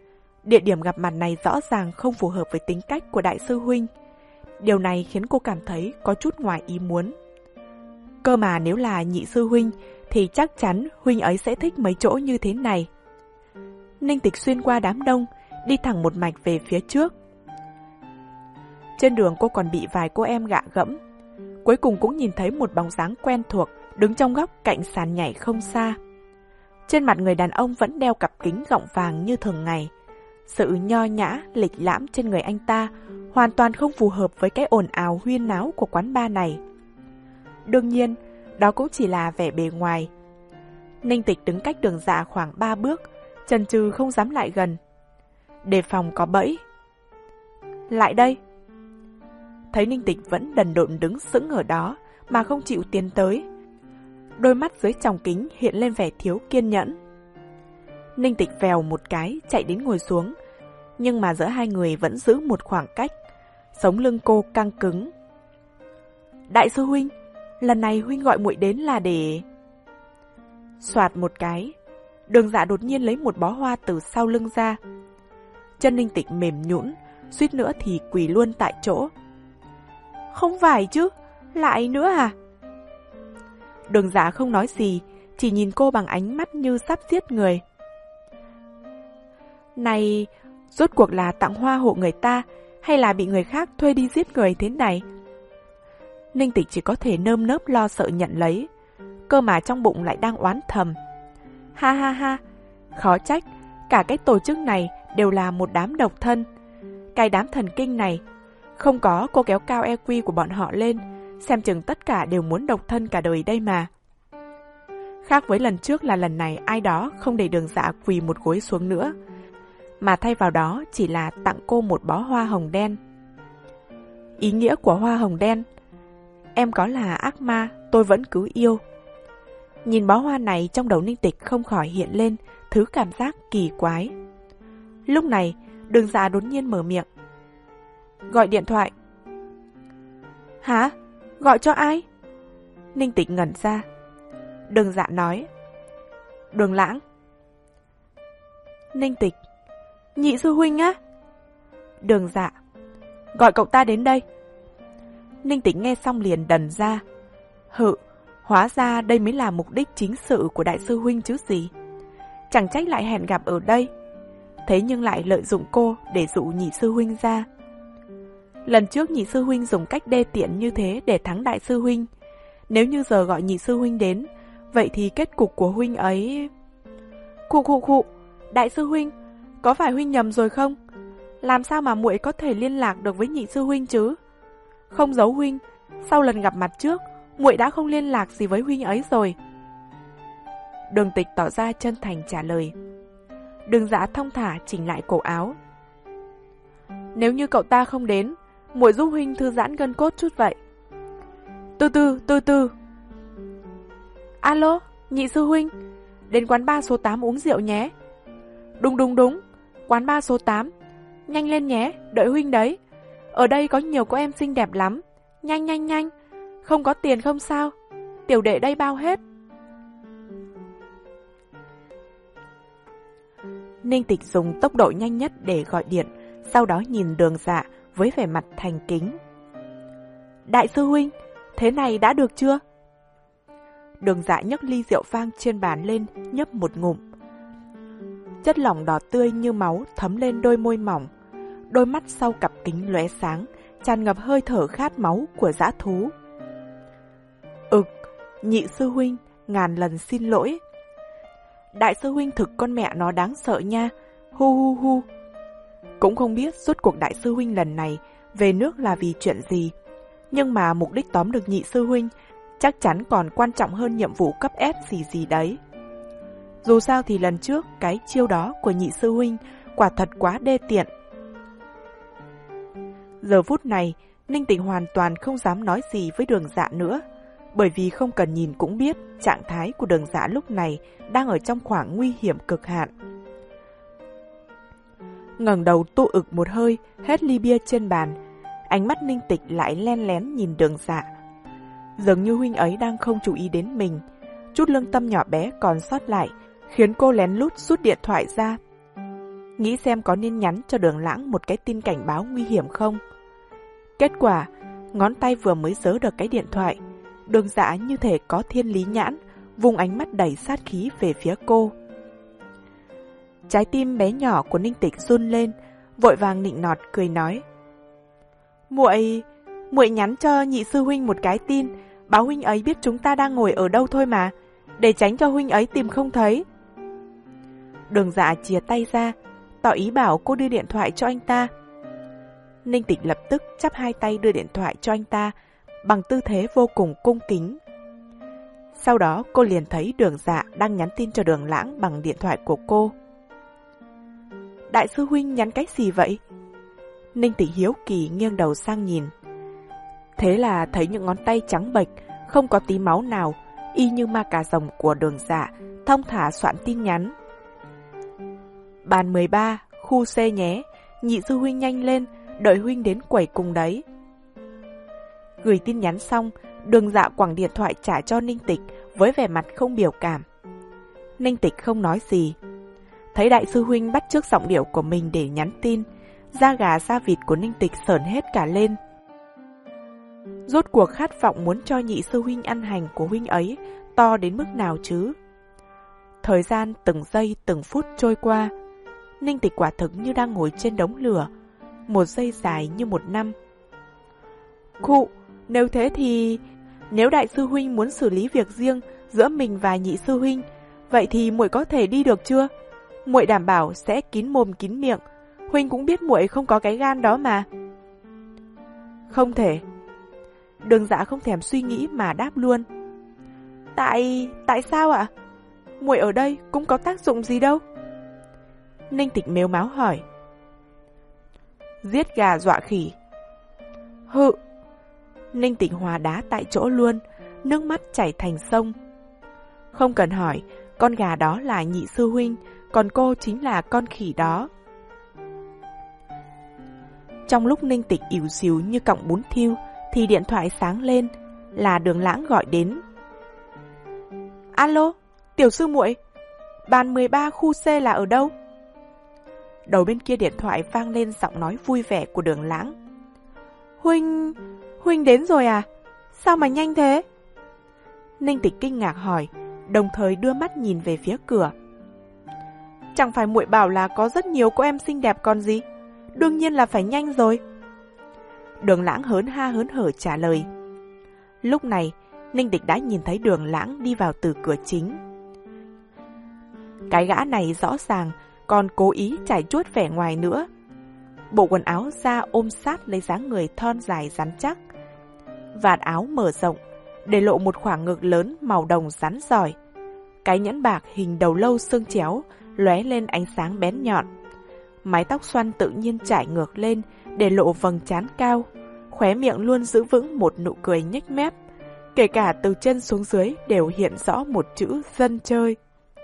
Speaker 1: Địa điểm gặp mặt này rõ ràng không phù hợp với tính cách của đại sư huynh. Điều này khiến cô cảm thấy có chút ngoài ý muốn. Cơ mà nếu là nhị sư huynh thì chắc chắn huynh ấy sẽ thích mấy chỗ như thế này. Ninh Tịch xuyên qua đám đông, đi thẳng một mạch về phía trước. Trên đường cô còn bị vài cô em gạ gẫm. Cuối cùng cũng nhìn thấy một bóng dáng quen thuộc đứng trong góc cạnh sàn nhảy không xa. Trên mặt người đàn ông vẫn đeo cặp kính gọng vàng như thường ngày. Sự nho nhã, lịch lãm trên người anh ta hoàn toàn không phù hợp với cái ồn ào huyên náo của quán bar này. Đương nhiên, đó cũng chỉ là vẻ bề ngoài. Ninh Tịch đứng cách Đường Dạ khoảng ba bước, chần chừ không dám lại gần. Đề phòng có bẫy. Lại đây. Thấy Ninh Tịch vẫn đần độn đứng sững ở đó mà không chịu tiến tới. Đôi mắt dưới tròng kính hiện lên vẻ thiếu kiên nhẫn. Ninh Tịch vèo một cái chạy đến ngồi xuống, nhưng mà giữa hai người vẫn giữ một khoảng cách. Sống lưng cô căng cứng. Đại sư huynh, lần này huynh gọi muội đến là để... Soạt một cái, Đường Dạ đột nhiên lấy một bó hoa từ sau lưng ra. Chân Ninh Tịch mềm nhũn, suýt nữa thì quỳ luôn tại chỗ. Không phải chứ, lại nữa à? Đường Dạ không nói gì, chỉ nhìn cô bằng ánh mắt như sắp giết người. Này, rốt cuộc là tặng hoa hộ người ta hay là bị người khác thuê đi giết người thế này? Ninh Tịch chỉ có thể nơm nớp lo sợ nhận lấy, cơ mà trong bụng lại đang oán thầm. Ha ha ha, khó trách, cả cái tổ chức này đều là một đám độc thân. Cái đám thần kinh này, không có cô kéo cao e quy của bọn họ lên, xem chừng tất cả đều muốn độc thân cả đời đây mà. Khác với lần trước là lần này ai đó không để Đường Dạ quỳ một gối xuống nữa, mà thay vào đó chỉ là tặng cô một bó hoa hồng đen. Ý nghĩa của hoa hồng đen: em có là ác ma, tôi vẫn cứ yêu. Nhìn bó hoa này, trong đầu Ninh Tịch không khỏi hiện lên thứ cảm giác kỳ quái. Lúc này, Đường Dạ đột nhiên mở miệng. Gọi điện thoại. Hả? Gọi cho ai? Ninh Tịch ngẩn ra. Đường Dạ nói. Đường Lãng. Ninh Tịch. Nhị sư huynh á? Đường Dạ. Gọi cậu ta đến đây. Ninh Tịch nghe xong liền đần ra. Hự, hóa ra đây mới là mục đích chính sự của đại sư huynh chứ gì. Chẳng trách lại hẹn gặp ở đây. Thế nhưng lại lợi dụng cô để dụ nhị sư huynh ra. Lần trước nhị sư huynh dùng cách đê tiện như thế để thắng đại sư huynh. Nếu như giờ gọi nhị sư huynh đến, vậy thì kết cục của huynh ấy... Khụ khụ khụ, đại sư huynh, có phải huynh nhầm rồi không? Làm sao mà muội có thể liên lạc được với nhị sư huynh chứ? Không giấu huynh, sau lần gặp mặt trước, muội đã không liên lạc gì với huynh ấy rồi. Đường Tịch tỏ ra chân thành trả lời. Đường Dạ thong thả chỉnh lại cổ áo. Nếu như cậu ta không đến, muội giúp huynh thư giãn gân cốt chút vậy. Từ từ, từ từ. Alo, nhị sư huynh, đến quán bar số tám uống rượu nhé. Đúng đúng đúng, quán bar số tám. Nhanh lên nhé, đợi huynh đấy. Ở đây có nhiều cô em xinh đẹp lắm. Nhanh nhanh nhanh, không có tiền không sao, tiểu đệ đây bao hết. Ninh Tịch dùng tốc độ nhanh nhất để gọi điện, sau đó nhìn Đường Dạ với vẻ mặt thành kính. Đại sư huynh, thế này đã được chưa? Đường Dạ nhấc ly rượu vang trên bàn lên, nhấp một ngụm. Chất lỏng đỏ tươi như máu thấm lên đôi môi mỏng. Đôi mắt sau cặp kính lóe sáng, tràn ngập hơi thở khát máu của dã thú. Ực, nhị sư huynh, ngàn lần xin lỗi. Đại sư huynh thực con mẹ nó đáng sợ nha, hu hu hu. Cũng không biết rốt cuộc đại sư huynh lần này về nước là vì chuyện gì, nhưng mà mục đích tóm được nhị sư huynh chắc chắn còn quan trọng hơn nhiệm vụ cấp S gì gì đấy. Dù sao thì lần trước cái chiêu đó của nhị sư huynh quả thật quá đê tiện. Giờ phút này, Ninh Tịch hoàn toàn không dám nói gì với Đường Dạ nữa, bởi vì không cần nhìn cũng biết trạng thái của Đường Dạ lúc này đang ở trong khoảng nguy hiểm cực hạn. Ngẩng đầu tụ ực một hơi, hết ly bia trên bàn, ánh mắt Ninh Tịch lại len lén nhìn Đường Dạ. Dường như huynh ấy đang không chú ý đến mình, chút lương tâm nhỏ bé còn sót lại khiến cô lén lút rút điện thoại ra. nghĩ xem có nên nhắn cho Đường Lãng một cái tin cảnh báo nguy hiểm không. Kết quả, ngón tay vừa mới giơ được cái điện thoại, Đường Dạ như thể có thiên lý nhãn, vùng ánh mắt đầy sát khí về phía cô. Trái tim bé nhỏ của Ninh Tịch run lên, vội vàng nịnh nọt cười nói: Muội, muội nhắn cho nhị sư huynh một cái tin, báo huynh ấy biết chúng ta đang ngồi ở đâu thôi mà, để tránh cho huynh ấy tìm không thấy. Đường Dạ chìa tay ra, tỏ ý bảo cô đưa điện thoại cho anh ta. Ninh Tịch lập tức chắp hai tay đưa điện thoại cho anh ta, bằng tư thế vô cùng cung kính. Sau đó cô liền thấy Đường Dạ đang nhắn tin cho Đường Lãng bằng điện thoại của cô. Đại sư huynh nhắn cái gì vậy? Ninh Tịch hiếu kỳ nghiêng đầu sang nhìn. Thế là thấy những ngón tay trắng bệch, không có tí máu nào, y như ma cà rồng của Đường Dạ, thong thả soạn tin nhắn. Bàn mười ba, khu C nhé, nhị sư huynh nhanh lên, đợi huynh đến quẩy cùng đấy. Gửi tin nhắn xong, Đường Dạ quẳng điện thoại trả cho Ninh Tịch với vẻ mặt không biểu cảm. Ninh Tịch không nói gì. Thấy đại sư huynh bắt chước giọng điệu của mình để nhắn tin, da gà da vịt của Ninh Tịch sởn hết cả lên. Rốt cuộc khát vọng muốn cho nhị sư huynh ăn hành của huynh ấy to đến mức nào chứ? Thời gian từng giây từng phút trôi qua, Ninh Tịch quả thực như đang ngồi trên đống lửa, một giây dài như một năm. Khụ, nếu thế thì... Nếu đại sư huynh muốn xử lý việc riêng giữa mình và nhị sư huynh, vậy thì muội có thể đi được chưa? Muội đảm bảo sẽ kín mồm kín miệng, huynh cũng biết muội không có cái gan đó mà. Không thể. Đường Dạ không thèm suy nghĩ mà đáp luôn. Tại... tại sao ạ? Muội ở đây cũng có tác dụng gì đâu. Ninh Tịch mếu máo hỏi. Giết gà dọa khỉ. Hự. Ninh Tịch hòa đá tại chỗ luôn, nước mắt chảy thành sông. Không cần hỏi, con gà đó là nhị sư huynh, còn cô chính là con khỉ đó. Trong lúc Ninh Tịch ỉu xìu như cọng bún thiêu, thì điện thoại sáng lên, là Đường Lãng gọi đến. Alo, tiểu sư muội, bàn mười ba khu C là ở đâu? Đầu bên kia điện thoại vang lên giọng nói vui vẻ của Đường Lãng. Huynh... Huynh đến rồi à? Sao mà nhanh thế? Ninh Tịch kinh ngạc hỏi, đồng thời đưa mắt nhìn về phía cửa. Chẳng phải muội bảo là có rất nhiều cô em xinh đẹp còn gì? Đương nhiên là phải nhanh rồi. Đường Lãng hớn ha hớn hở trả lời. Lúc này, Ninh Tịch đã nhìn thấy Đường Lãng đi vào từ cửa chính. Cái gã này rõ ràng còn cố ý chải chuốt vẻ ngoài nữa. Bộ quần áo da ôm sát lấy dáng người thon dài rắn chắc. Vạt áo mở rộng, để lộ một khoảng ngực lớn màu đồng rắn giỏi. Cái nhẫn bạc hình đầu lâu xương chéo lóe lên ánh sáng bén nhọn. Mái tóc xoăn tự nhiên chải ngược lên để lộ vầng trán cao. Khóe miệng luôn giữ vững một nụ cười nhếch mép. Kể cả từ chân xuống dưới đều hiện rõ một chữ dân chơi.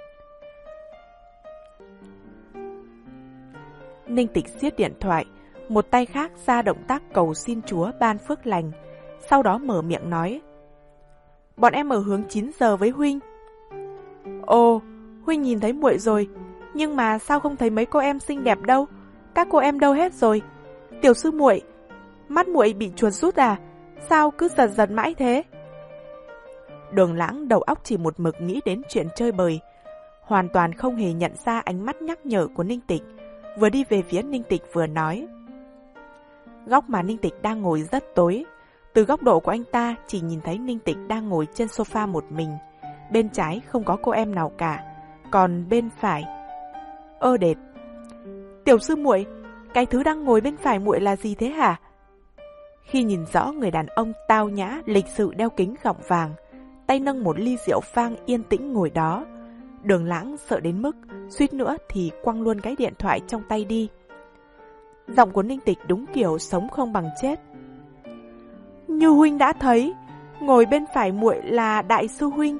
Speaker 1: Ninh Tịch siết điện thoại, một tay khác ra động tác cầu xin Chúa ban phước lành, sau đó mở miệng nói. Bọn em ở hướng chín giờ với huynh. Ồ, huynh nhìn thấy muội rồi, nhưng mà sao không thấy mấy cô em xinh đẹp đâu? Các cô em đâu hết rồi? Tiểu sư muội, mắt muội bị chuột rút à? Sao cứ giật giật mãi thế? Đường Lãng đầu óc chỉ một mực nghĩ đến chuyện chơi bời, hoàn toàn không hề nhận ra ánh mắt nhắc nhở của Ninh Tịch, vừa đi về phía Ninh Tịch vừa nói. Góc mà Ninh Tịch đang ngồi rất tối, từ góc độ của anh ta chỉ nhìn thấy Ninh Tịch đang ngồi trên sofa một mình, bên trái không có cô em nào cả, còn bên phải... Ơ đệt! Tiểu sư muội, cái thứ đang ngồi bên phải muội là gì thế hả? Khi nhìn rõ người đàn ông tao nhã, lịch sự đeo kính gọng vàng, tay nâng một ly rượu vang yên tĩnh ngồi đó, Đường Lãng sợ đến mức suýt nữa thì quăng luôn cái điện thoại trong tay đi. Giọng của Ninh Tịch đúng kiểu sống không bằng chết. Như huynh đã thấy, ngồi bên phải muội là đại sư huynh.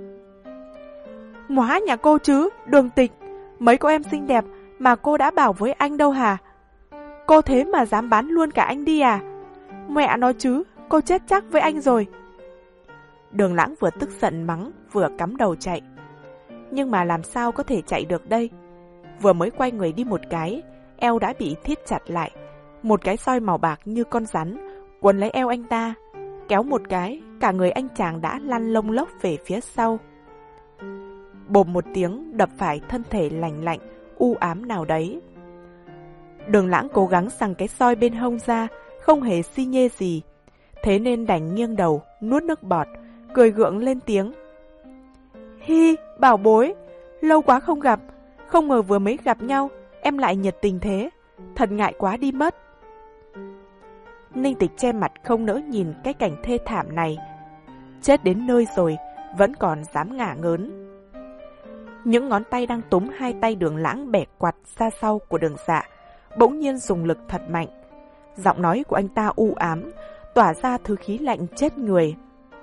Speaker 1: Móa nhà cô chứ, Đường Tịch, mấy cô em xinh đẹp mà cô đã bảo với anh đâu hả? Cô thế mà dám bán luôn cả anh đi à? Mẹ nói chứ, cô chết chắc với anh rồi. Đường Lãng vừa tức giận mắng, vừa cắm đầu chạy. Nhưng mà làm sao có thể chạy được đây? vừa mới quay người đi một cái, eo đã bị thít chặt lại. Một cái soi màu bạc như con rắn quấn lấy eo anh ta, kéo một cái, cả người anh chàng đã lăn lông lốc về phía sau. Bộp một tiếng đập phải thân thể lành lạnh, u ám nào đấy. Đường Lãng cố gắng giằng cái soi bên hông ra, không hề xi nhê gì. Thế nên đành nghiêng đầu, nuốt nước bọt, cười gượng lên tiếng. Hi, bảo bối, lâu quá không gặp, không ngờ vừa mới gặp nhau, em lại nhiệt tình thế, thật ngại quá đi mất. Ninh Tịch che mặt không nỡ nhìn cái cảnh thê thảm này. Chết đến nơi rồi, vẫn còn dám ngả ngớn. Những ngón tay đang túm hai tay Đường Lãng bẻ quạt ra sau của Đường Dạ, bỗng nhiên dùng lực thật mạnh. Giọng nói của anh ta u ám, tỏa ra thứ khí lạnh chết người.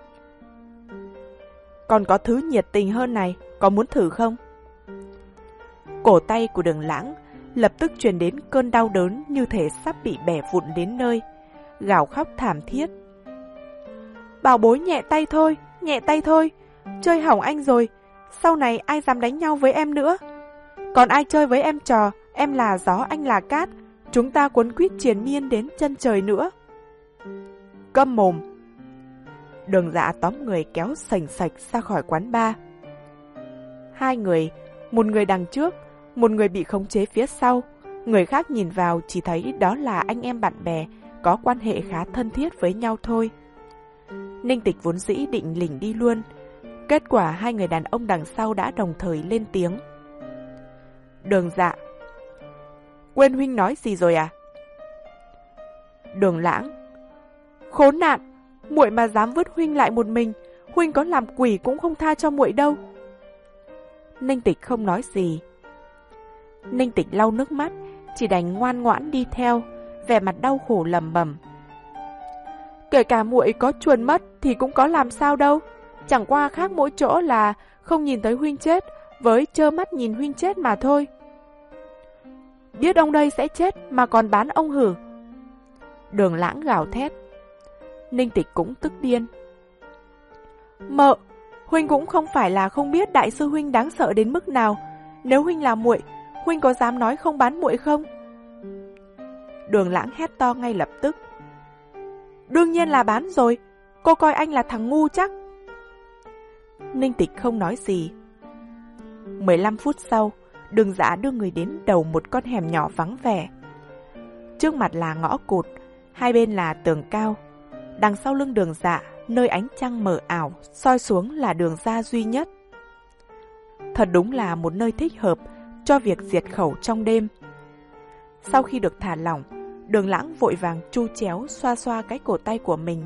Speaker 1: Còn có thứ nhiệt tình hơn này, có muốn thử không? Cổ tay của Đường Lãng lập tức truyền đến cơn đau đớn như thể sắp bị bẻ vụn đến nơi, gào khóc thảm thiết. Bảo bối nhẹ tay thôi, nhẹ tay thôi, chơi hỏng anh rồi, sau này ai dám đánh nhau với em nữa. Còn ai chơi với em trò, em là gió anh là cát, chúng ta quấn quýt triền miên đến chân trời nữa. Câm mồm. Đường Dạ tóm người kéo sành sạch ra khỏi quán bar. Hai người, một người đằng trước, một người bị khống chế phía sau. Người khác nhìn vào chỉ thấy đó là anh em bạn bè, có quan hệ khá thân thiết với nhau thôi. Ninh Tịch vốn dĩ định lỉnh đi luôn. Kết quả hai người đàn ông đằng sau đã đồng thời lên tiếng. Đường Dạ, quên huynh nói gì rồi à? Đường Lãng, khốn nạn, muội mà dám vứt huynh lại một mình, huynh có làm quỷ cũng không tha cho muội đâu. Ninh Tịch không nói gì. Ninh Tịch lau nước mắt, chỉ đành ngoan ngoãn đi theo, vẻ mặt đau khổ lẩm bẩm. Kể cả muội có chuồn mất thì cũng có làm sao đâu, chẳng qua khác mỗi chỗ là không nhìn thấy huynh chết với trơ mắt nhìn huynh chết mà thôi. Biết ông đây sẽ chết mà còn bán ông hử? Đường Lãng gào thét. Ninh Tịch cũng tức điên. Mợ, huynh cũng không phải là không biết đại sư huynh đáng sợ đến mức nào. Nếu huynh là muội, huynh có dám nói không bán muội không? Đường Lãng hét to ngay lập tức. Đương nhiên là bán rồi, cô coi anh là thằng ngu chắc. Ninh Tịch không nói gì. mười lăm phút sau, Đường Dạ đưa người đến đầu một con hẻm nhỏ vắng vẻ. Trước mặt là ngõ cụt, hai bên là tường cao. Đằng sau lưng Đường Dạ, nơi ánh trăng mờ ảo, soi xuống là đường ra duy nhất. Thật đúng là một nơi thích hợp cho việc diệt khẩu trong đêm. Sau khi được thả lỏng, Đường Lãng vội vàng chu chéo xoa xoa cái cổ tay của mình.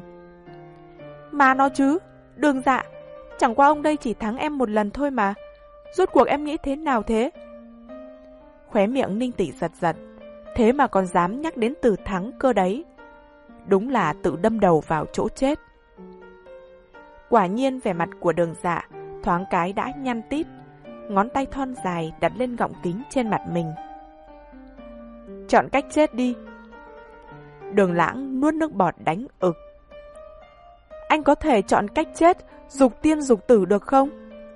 Speaker 1: Mà nó chứ, Đường Dạ, chẳng qua ông đây chỉ thắng em một lần thôi mà. Rốt cuộc em nghĩ thế nào thế? Khóe miệng Ninh Tịch giật giật, thế mà còn dám nhắc đến từ thắng cơ đấy. Đúng là tự đâm đầu vào chỗ chết. Quả nhiên vẻ mặt của Đường Dạ thoáng cái đã nhăn tít, ngón tay thon dài đặt lên gọng kính trên mặt mình. Chọn cách chết đi. Đường Lãng nuốt nước bọt đánh ực. Anh có thể chọn cách chết dục tiên dục tử được không?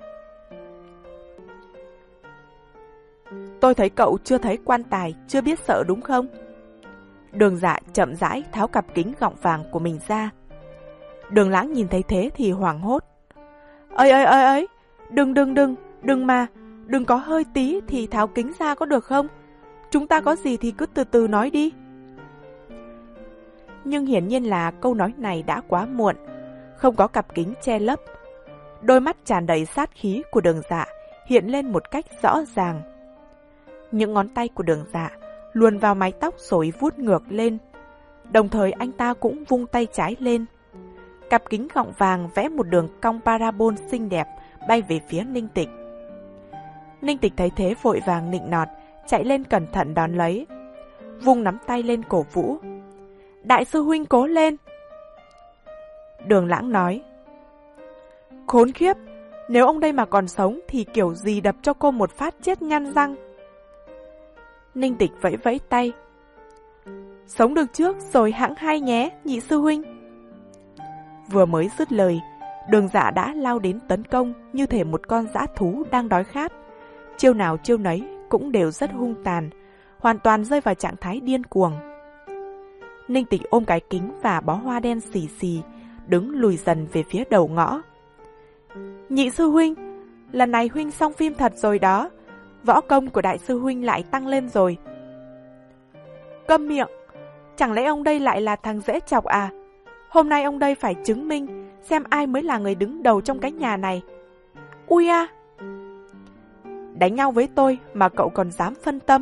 Speaker 1: Tôi thấy cậu chưa thấy quan tài, chưa biết sợ đúng không? Đường Dạ chậm rãi tháo cặp kính gọng vàng của mình ra. Đường Lãng nhìn thấy thế thì hoảng hốt. Ơi ơi ơi ơi, đừng đừng đừng, đừng mà, đừng có hơi tí thì tháo kính ra có được không? Chúng ta có gì thì cứ từ từ nói đi. Nhưng hiển nhiên là câu nói này đã quá muộn, không có cặp kính che lấp. Đôi mắt tràn đầy sát khí của Đường Dạ hiện lên một cách rõ ràng. Những ngón tay của Đường Dạ luồn vào mái tóc rồi vuốt ngược lên. Đồng thời anh ta cũng vung tay trái lên. Cặp kính gọng vàng vẽ một đường cong parabol xinh đẹp bay về phía Ninh Tịch. Ninh Tịch thấy thế vội vàng nịnh nọt, chạy lên cẩn thận đón lấy. Vung nắm tay lên cổ vũ. Đại sư huynh cố lên. Đường Lãng nói. Khốn khiếp, nếu ông đây mà còn sống thì kiểu gì đập cho cô một phát chết nhăn răng. Ninh Tịch vẫy vẫy tay. Sống được trước rồi hãng hai nhé, nhị sư huynh. Vừa mới dứt lời, Đường Dạ đã lao đến tấn công như thể một con dã thú đang đói khát. Chiêu nào chiêu nấy cũng đều rất hung tàn, hoàn toàn rơi vào trạng thái điên cuồng. Ninh Tịch ôm cái kính và bó hoa đen xì xì, đứng lùi dần về phía đầu ngõ. Nhị sư huynh, lần này huynh xong phim thật rồi đó, võ công của đại sư huynh lại tăng lên rồi. Câm miệng, chẳng lẽ ông đây lại là thằng dễ chọc à? Hôm nay ông đây phải chứng minh xem ai mới là người đứng đầu trong cái nhà này. Ui a! Đánh nhau với tôi mà cậu còn dám phân tâm.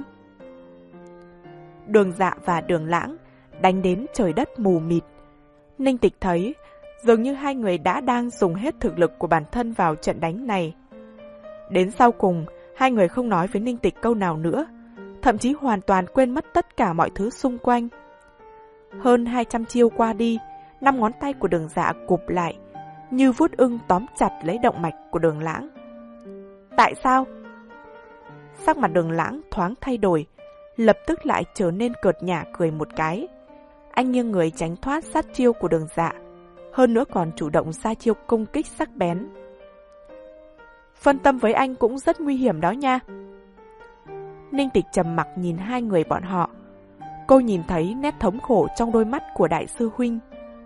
Speaker 1: Đường Dạ và Đường Lãng đánh đến trời đất mù mịt. Ninh Tịch thấy dường như hai người đã đang dùng hết thực lực của bản thân vào trận đánh này. Đến sau cùng, hai người không nói với Ninh Tịch câu nào nữa, thậm chí hoàn toàn quên mất tất cả mọi thứ xung quanh. Hơn hai trăm chiêu qua đi, năm ngón tay của Đường Dạ cụp lại, như vuốt ưng tóm chặt lấy động mạch của Đường Lãng. Tại sao? Sắc mặt Đường Lãng thoáng thay đổi, lập tức lại trở nên cợt nhả cười một cái. Anh nghiêng người tránh thoát sát chiêu của Đường Dạ, hơn nữa còn chủ động ra chiêu công kích sắc bén. Phân tâm với anh cũng rất nguy hiểm đó nha. Ninh Tịch trầm mặc nhìn hai người bọn họ. Cô nhìn thấy nét thống khổ trong đôi mắt của đại sư huynh.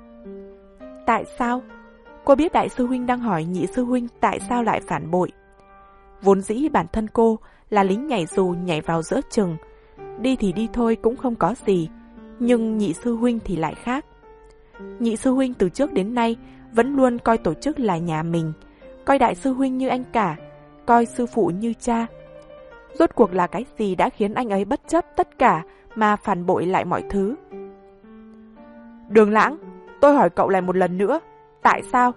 Speaker 1: Tại sao? Cô biết đại sư huynh đang hỏi nhị sư huynh tại sao lại phản bội. Vốn dĩ bản thân cô là lính nhảy dù nhảy vào giữa chừng, đi thì đi thôi cũng không có gì, nhưng nhị sư huynh thì lại khác. Nhị sư huynh từ trước đến nay vẫn luôn coi tổ chức là nhà mình, coi đại sư huynh như anh cả, coi sư phụ như cha. Rốt cuộc là cái gì đã khiến anh ấy bất chấp tất cả mà phản bội lại mọi thứ? Đường Lãng, tôi hỏi cậu lại một lần nữa, tại sao?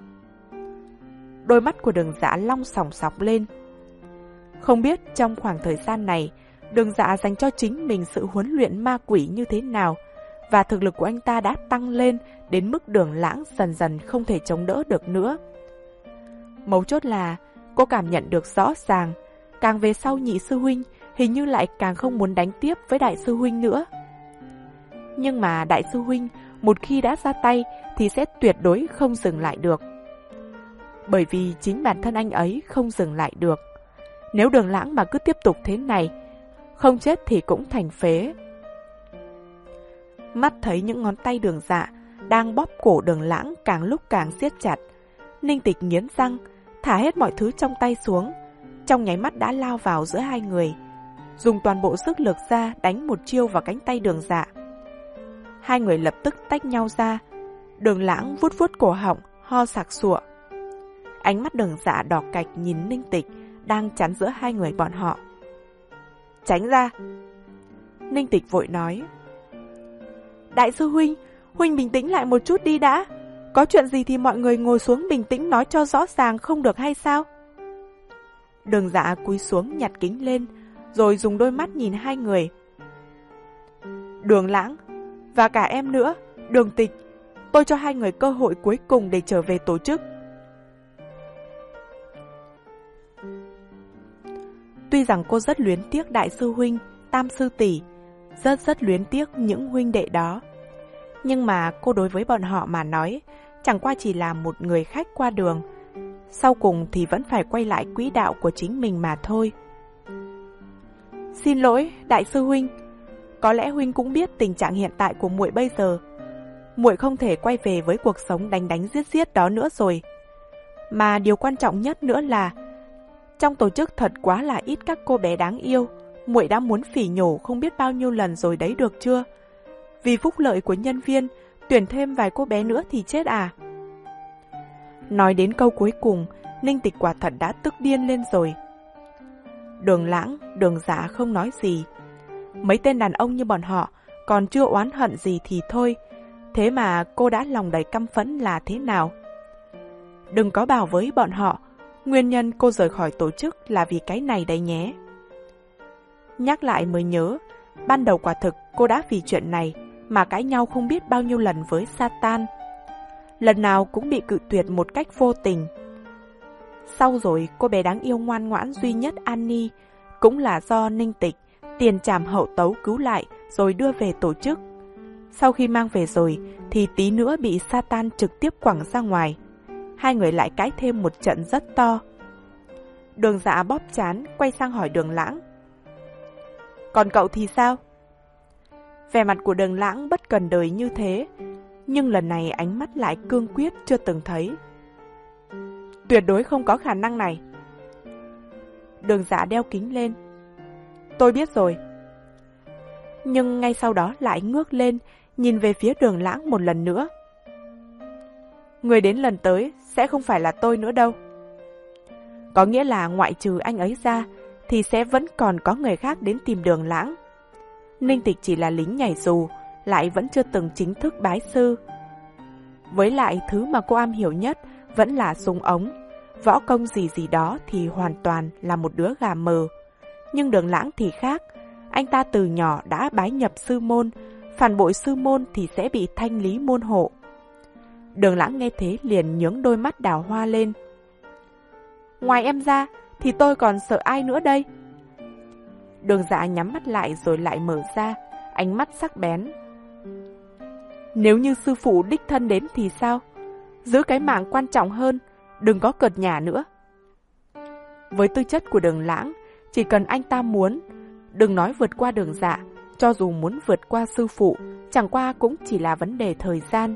Speaker 1: Đôi mắt của Đường Dạ long sòng sọc lên. Không biết trong khoảng thời gian này, Đường Dạ dành cho chính mình sự huấn luyện ma quỷ như thế nào, và thực lực của anh ta đã tăng lên đến mức Đường Lãng dần dần không thể chống đỡ được nữa. Mấu chốt là cô cảm nhận được rõ ràng, càng về sau nhị sư huynh hình như lại càng không muốn đánh tiếp với đại sư huynh nữa. Nhưng mà đại sư huynh một khi đã ra tay thì sẽ tuyệt đối không dừng lại được. Bởi vì chính bản thân anh ấy không dừng lại được. Nếu Đường Lãng mà cứ tiếp tục thế này, không chết thì cũng thành phế. Mắt thấy những ngón tay Đường Dạ đang bóp cổ Đường Lãng càng lúc càng siết chặt, Ninh Tịch nghiến răng, thả hết mọi thứ trong tay xuống, trong nháy mắt đã lao vào giữa hai người, dùng toàn bộ sức lực ra đánh một chiêu vào cánh tay Đường Dạ. Hai người lập tức tách nhau ra. Đường Lãng vuốt vuốt cổ họng, ho sặc sụa. Ánh mắt Đường Dạ đỏ cạch nhìn Ninh Tịch đang chắn giữa hai người bọn họ. Tránh ra! Ninh Tịch vội nói. Đại sư huynh, huynh bình tĩnh lại một chút đi đã. Có chuyện gì thì mọi người ngồi xuống bình tĩnh nói cho rõ ràng không được hay sao? Đường Dạ cúi xuống nhặt kính lên, rồi dùng đôi mắt nhìn hai người. Đường Lãng, và cả em nữa, Đường Tịch, tôi cho hai người cơ hội cuối cùng để trở về tổ chức. Tuy rằng cô rất luyến tiếc đại sư huynh, tam sư tỷ, rất rất luyến tiếc những huynh đệ đó, nhưng mà cô đối với bọn họ mà nói, chẳng qua chỉ là một người khách qua đường. Sau cùng thì vẫn phải quay lại quỹ đạo của chính mình mà thôi. Xin lỗi, đại sư huynh. Có lẽ huynh cũng biết tình trạng hiện tại của muội bây giờ. Muội không thể quay về với cuộc sống đánh đánh giết giết đó nữa rồi. Mà điều quan trọng nhất nữa là trong tổ chức thật quá là ít các cô bé đáng yêu. Muội đã muốn phỉ nhổ không biết bao nhiêu lần rồi đấy, được chưa? Vì phúc lợi của nhân viên, tuyển thêm vài cô bé nữa thì chết à? Nói đến câu cuối cùng, Ninh Tịch quả thật đã tức điên lên rồi. Đường Lãng, Đường Dạ không nói gì. Mấy tên đàn ông như bọn họ còn chưa oán hận gì thì thôi, thế mà cô đã lòng đầy căm phẫn là thế nào? Đừng có bảo với bọn họ nguyên nhân cô rời khỏi tổ chức là vì cái này đấy nhé. Nhắc lại mới nhớ, ban đầu quả thực cô đã vì chuyện này mà cãi nhau không biết bao nhiêu lần với Satan. Lần nào cũng bị cự tuyệt một cách vô tình. Sau rồi cô bé đáng yêu ngoan ngoãn duy nhất Annie cũng là do Ninh Tịch tiền trảm hậu tấu cứu lại rồi đưa về tổ chức. Sau khi mang về rồi thì tí nữa bị Satan trực tiếp quẳng ra ngoài. Hai người lại cãi thêm một trận rất to. Đường Dạ bóp trán quay sang hỏi Đường Lãng. Còn cậu thì sao? Vẻ mặt của Đường Lãng bất cần đời như thế, nhưng lần này ánh mắt lại cương quyết chưa từng thấy. Tuyệt đối không có khả năng này. Đường Dạ đeo kính lên. Tôi biết rồi. Nhưng ngay sau đó lại ngước lên, nhìn về phía Đường Lãng một lần nữa. Người đến lần tới sẽ không phải là tôi nữa đâu. Có nghĩa là ngoại trừ anh ấy ra, thì sẽ vẫn còn có người khác đến tìm Đường Lãng. Ninh Tịch chỉ là lính nhảy dù, lại vẫn chưa từng chính thức bái sư. Với lại thứ mà cô am hiểu nhất vẫn là súng ống, võ công gì gì đó thì hoàn toàn là một đứa gà mờ. Nhưng Đường Lãng thì khác, anh ta từ nhỏ đã bái nhập sư môn, phản bội sư môn thì sẽ bị thanh lý môn hộ. Đường Lãng nghe thế liền nhướng đôi mắt đào hoa lên. Ngoài em ra thì tôi còn sợ ai nữa đây? Đường Dạ nhắm mắt lại rồi lại mở ra, ánh mắt sắc bén. Nếu như sư phụ đích thân đến thì sao? Giữ cái mạng quan trọng hơn, đừng có cợt nhả nữa. Với tư chất của Đường Lãng, chỉ cần anh ta muốn, đừng nói vượt qua Đường Dạ, cho dù muốn vượt qua sư phụ, chẳng qua cũng chỉ là vấn đề thời gian.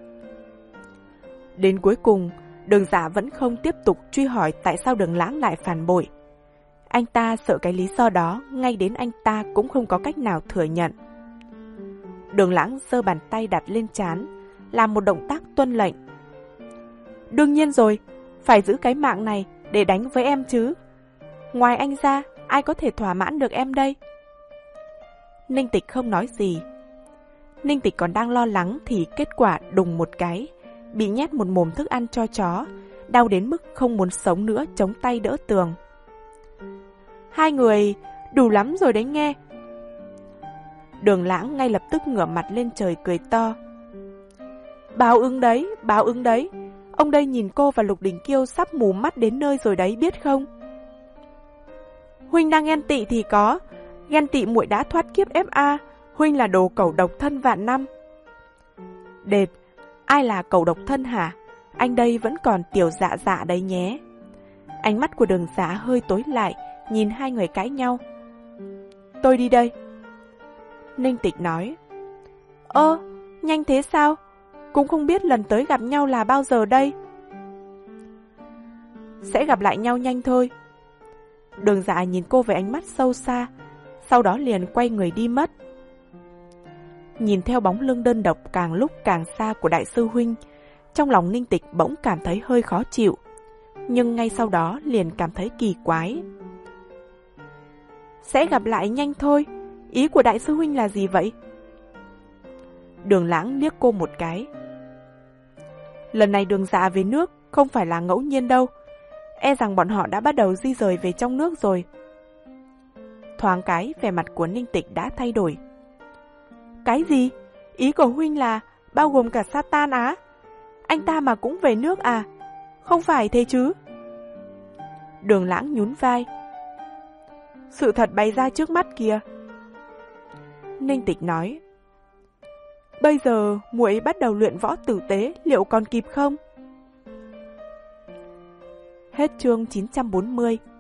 Speaker 1: Đến cuối cùng, Đường Dạ vẫn không tiếp tục truy hỏi tại sao Đường Lãng lại phản bội. Anh ta sợ cái lý do đó, ngay đến anh ta cũng không có cách nào thừa nhận. Đường Lãng giơ bàn tay đặt lên trán, làm một động tác tuân lệnh. Đương nhiên rồi, phải giữ cái mạng này để đánh với em chứ. Ngoài anh ra, ai có thể thỏa mãn được em đây? Ninh Tịch không nói gì. Ninh Tịch còn đang lo lắng thì kết quả đùng một cái, bị nhét một mồm thức ăn cho chó, đau đến mức không muốn sống nữa, chống tay đỡ tường. Hai người đủ lắm rồi đấy nghe. Đường Lãng ngay lập tức ngửa mặt lên trời cười to. Báo ứng đấy, báo ứng đấy. Ông đây nhìn cô và Lục Đình Kiêu sắp mù mắt đến nơi rồi đấy, biết không? Huynh đang ghen tị thì có, ghen tị muội đã thoát kiếp ép a, huynh là đồ cẩu độc thân vạn năm. Đệt, ai là cẩu độc thân hả? Anh đây vẫn còn tiểu dạ dạ đấy nhé. Ánh mắt của Đường Dạ hơi tối lại, nhìn hai người cãi nhau. Tôi đi đây. Ninh Tịch nói. Ơ, nhanh thế sao? Cũng không biết lần tới gặp nhau là bao giờ đây. Sẽ gặp lại nhau nhanh thôi. Đường Dạ nhìn cô với ánh mắt sâu xa, sau đó liền quay người đi mất. Nhìn theo bóng lưng đơn độc càng lúc càng xa của đại sư huynh, trong lòng Ninh Tịch bỗng cảm thấy hơi khó chịu, nhưng ngay sau đó liền cảm thấy kỳ quái. Sẽ gặp lại nhanh thôi, ý của đại sư huynh là gì vậy? Đường Lãng liếc cô một cái. Lần này Đường Dạ về nước không phải là ngẫu nhiên đâu, e rằng bọn họ đã bắt đầu di rời về trong nước rồi. Thoáng cái, vẻ mặt của Ninh Tịch đã thay đổi. Cái gì? Ý của huynh là bao gồm cả Satan á? Anh ta mà cũng về nước à? Không phải thế chứ? Đường Lãng nhún vai. Sự thật bày ra trước mắt kìa. Ninh Tịch nói. Bây giờ muội bắt đầu luyện võ tử tế, liệu còn kịp không? Hết chương chín trăm bốn mươi.